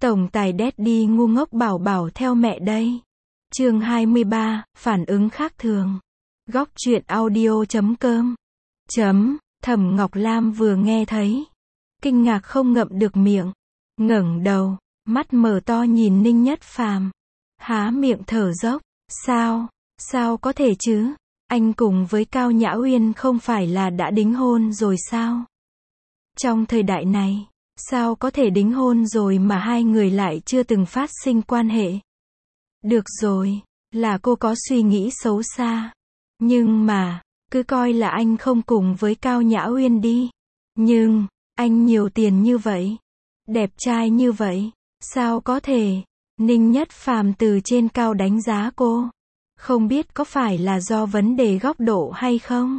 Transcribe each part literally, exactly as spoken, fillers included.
Tổng tài Daddy ngu ngốc bảo bảo theo mẹ đây. Chương hai mươi ba, phản ứng khác thường. Góc truyện audio chấm com. Chấm, Thẩm Ngọc Lam vừa nghe thấy. Kinh ngạc không ngậm được miệng. Ngẩng đầu, mắt mở to nhìn Ninh Nhất Phàm. Há miệng thở dốc. Sao, sao có thể chứ? Anh cùng với Cao Nhã Uyên không phải là đã đính hôn rồi sao? Trong thời đại này, sao có thể đính hôn rồi mà hai người lại chưa từng phát sinh quan hệ? Được rồi, là cô có suy nghĩ xấu xa. Nhưng mà, cứ coi là anh không cùng với Cao Nhã Uyên đi. Nhưng, anh nhiều tiền như vậy, đẹp trai như vậy, sao có thể? Ninh Nhất Phàm từ trên cao đánh giá cô. Không biết có phải là do vấn đề góc độ hay không?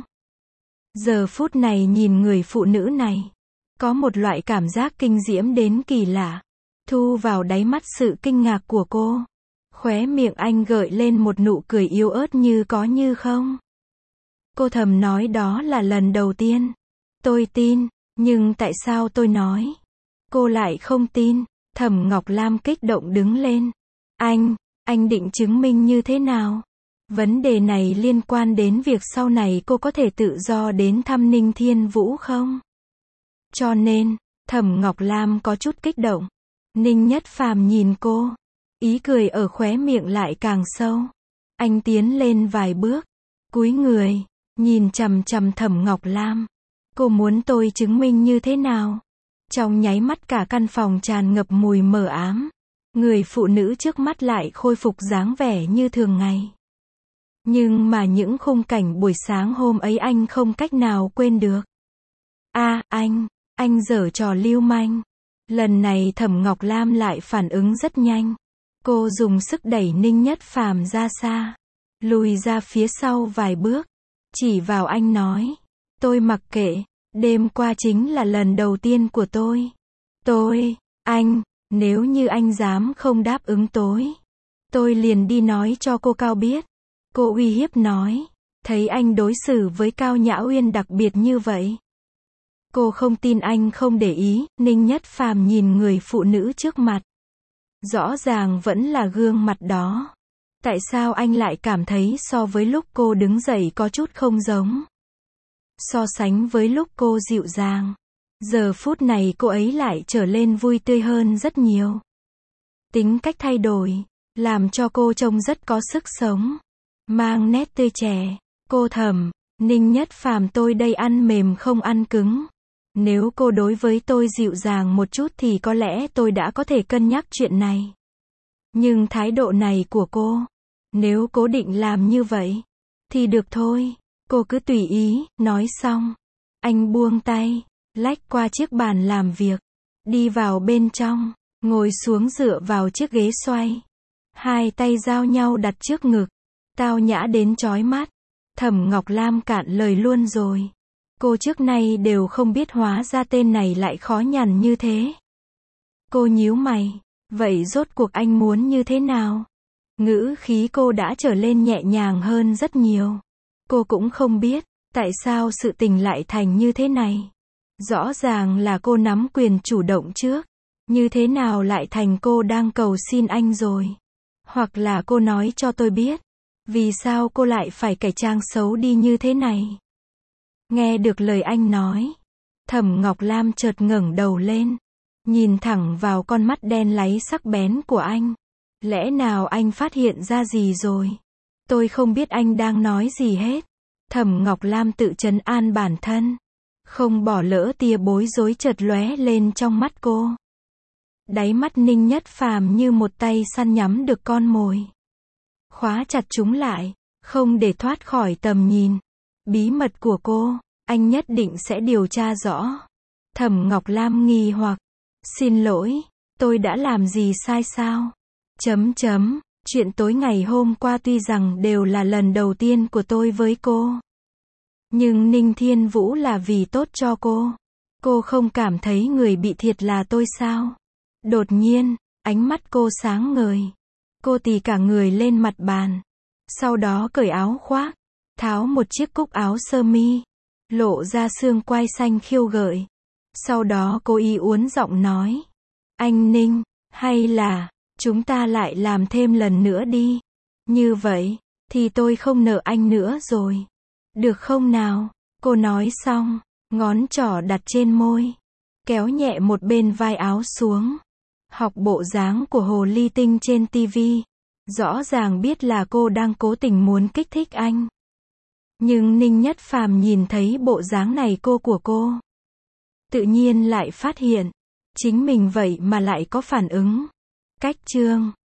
Giờ phút này nhìn người phụ nữ này, có một loại cảm giác kinh diễm đến kỳ lạ, thu vào đáy mắt sự kinh ngạc của cô. Khóe miệng anh gợi lên một nụ cười yếu ớt như có như không. Cô thầm nói đó là lần đầu tiên. Tôi tin, nhưng tại sao tôi nói? Cô lại không tin. Thẩm Ngọc Lam kích động đứng lên. Anh, anh định chứng minh như thế nào? Vấn đề này liên quan đến việc sau này cô có thể tự do đến thăm Ninh Thiên Vũ không? Cho nên, Thẩm Ngọc Lam có chút kích động. Ninh Nhất Phàm nhìn cô, ý cười ở khóe miệng lại càng sâu. Anh tiến lên vài bước, cúi người, nhìn chằm chằm Thẩm Ngọc Lam. Cô muốn tôi chứng minh như thế nào? Trong nháy mắt cả căn phòng tràn ngập mùi mờ ám. Người phụ nữ trước mắt lại khôi phục dáng vẻ như thường ngày. Nhưng mà những khung cảnh buổi sáng hôm ấy anh không cách nào quên được. A, à, anh, anh giở trò lưu manh. Lần này Thẩm Ngọc Lam lại phản ứng rất nhanh. Cô dùng sức đẩy Ninh Nhất Phàm ra xa, lùi ra phía sau vài bước, chỉ vào anh nói, tôi mặc kệ, đêm qua chính là lần đầu tiên của tôi. Tôi, anh, nếu như anh dám không đáp ứng tối, tôi liền đi nói cho cô Cao biết. Cô uy hiếp nói, thấy anh đối xử với Cao Nhã Uyên đặc biệt như vậy. Cô không tin anh không để ý. Ninh Nhất Phàm nhìn người phụ nữ trước mặt. Rõ ràng vẫn là gương mặt đó. Tại sao anh lại cảm thấy so với lúc cô đứng dậy có chút không giống? So sánh với lúc cô dịu dàng, giờ phút này cô ấy lại trở lên vui tươi hơn rất nhiều. Tính cách thay đổi, làm cho cô trông rất có sức sống, mang nét tươi trẻ. Cô thầm, Ninh Nhất Phàm tôi đây ăn mềm không ăn cứng. Nếu cô đối với tôi dịu dàng một chút thì có lẽ tôi đã có thể cân nhắc chuyện này. Nhưng thái độ này của cô, nếu cố định làm như vậy, thì được thôi, cô cứ tùy ý. Nói xong, anh buông tay, lách qua chiếc bàn làm việc, đi vào bên trong, ngồi xuống dựa vào chiếc ghế xoay. Hai tay giao nhau đặt trước ngực, tao nhã đến chói mắt. Thẩm Ngọc Lam cạn lời luôn rồi. Cô trước nay đều không biết hóa ra tên này lại khó nhằn như thế. Cô nhíu mày, vậy rốt cuộc anh muốn như thế nào? Ngữ khí cô đã trở lên nhẹ nhàng hơn rất nhiều. Cô cũng không biết, tại sao sự tình lại thành như thế này. Rõ ràng là cô nắm quyền chủ động trước. Như thế nào lại thành cô đang cầu xin anh rồi? Hoặc là cô nói cho tôi biết, vì sao cô lại phải cải trang xấu đi như thế này? Nghe được lời anh nói, Thẩm Ngọc Lam chợt ngẩng đầu lên, nhìn thẳng vào con mắt đen láy sắc bén của anh. Lẽ nào anh phát hiện ra gì rồi? Tôi không biết anh đang nói gì hết. Thẩm Ngọc Lam tự trấn an bản thân, không bỏ lỡ tia bối rối chợt lóe lên trong mắt cô. Đáy mắt Ninh Nhất Phàm như một tay săn nhắm được con mồi, khóa chặt chúng lại, không để thoát khỏi tầm nhìn. Bí mật của cô, anh nhất định sẽ điều tra rõ. Thẩm Ngọc Lam nghi hoặc, xin lỗi, tôi đã làm gì sai sao? Chấm chấm, chuyện tối ngày hôm qua tuy rằng đều là lần đầu tiên của tôi với cô. Nhưng Ninh Thiên Vũ là vì tốt cho cô. Cô không cảm thấy người bị thiệt là tôi sao? Đột nhiên, ánh mắt cô sáng ngời. Cô tì cả người lên mặt bàn. Sau đó cởi áo khoác, tháo một chiếc cúc áo sơ mi, lộ ra xương quai xanh khiêu gợi. Sau đó cô y uốn giọng nói, anh Ninh, Hay là, chúng ta lại làm thêm lần nữa đi. Như vậy, thì tôi không nợ anh nữa rồi. Được không nào? Cô nói xong, ngón trỏ đặt trên môi. Kéo nhẹ một bên vai áo xuống. Học bộ dáng của hồ ly tinh trên tivi. Rõ ràng biết là cô đang cố tình muốn kích thích anh. Nhưng Ninh Nhất Phàm nhìn thấy bộ dáng này cô của cô. Tự nhiên lại phát hiện. Chính mình vậy mà lại có phản ứng. Cách chương